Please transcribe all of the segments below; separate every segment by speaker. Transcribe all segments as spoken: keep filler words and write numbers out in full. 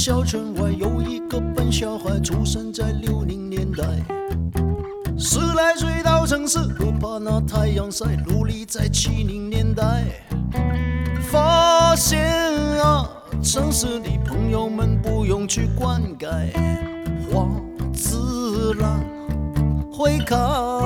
Speaker 1: 小城外有一个笨小孩，出生在六零年代。十来岁到城市，不怕那太阳晒，努力在七零年代。发现啊，城市里朋友们不用去灌溉，花自然会开。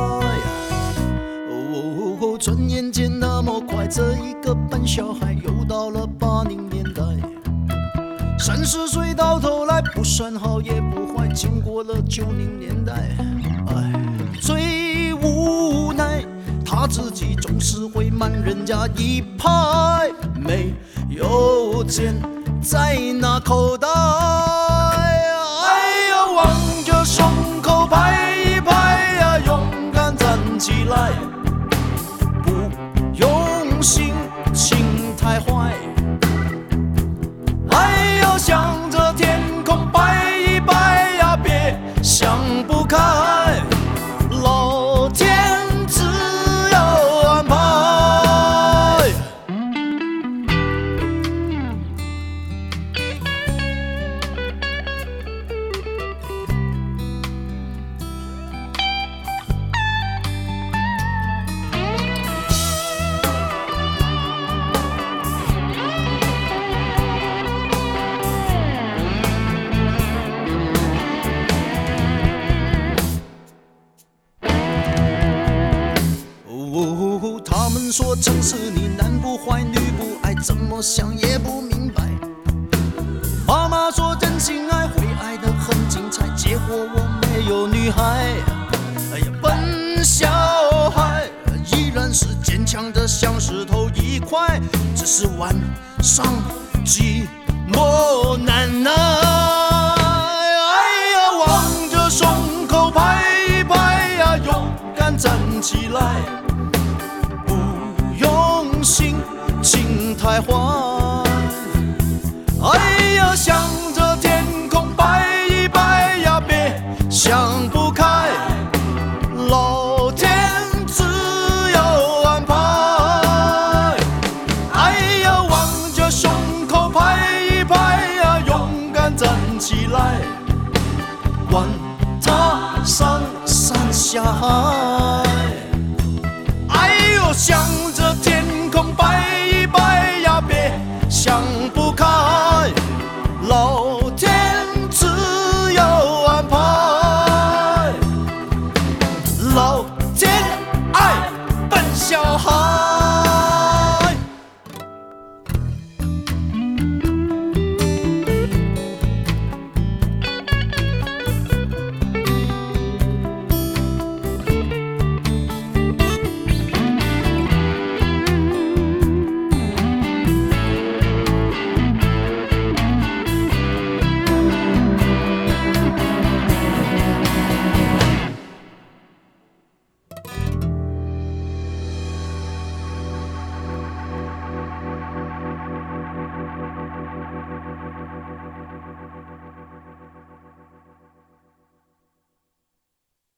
Speaker 1: 哦，转眼间那么快，这一个笨小孩又到了八零年代。三十岁到头来不算好也不坏，经过了九零年代，哎，最无奈他自己总是会慢人家一拍，没有钱在那口袋。哎呀，望着胸口拍一拍呀，勇敢站起来，不用心情太坏。哎呦，向着天空摆一摆呀，别想不开，老天自有安排。哦，他们说城市里男不坏女不爱，怎么想也不明白。妈妈说真心爱会爱得很精彩，结果我没有女孩。哎呀，笨小孩依然是坚强的像石头一块，只是晚上寂寞难耐。哎呀，望着胸口拍一拍呀，勇敢站起来，不用心情太坏。哎呀，向着天空摆一摆呀，别想不开，老天自有安排。哎呀，望着胸口拍一拍呀，勇敢站起来，管他上山下海。哎呦，向着天空摆一摆呀，别想不开，老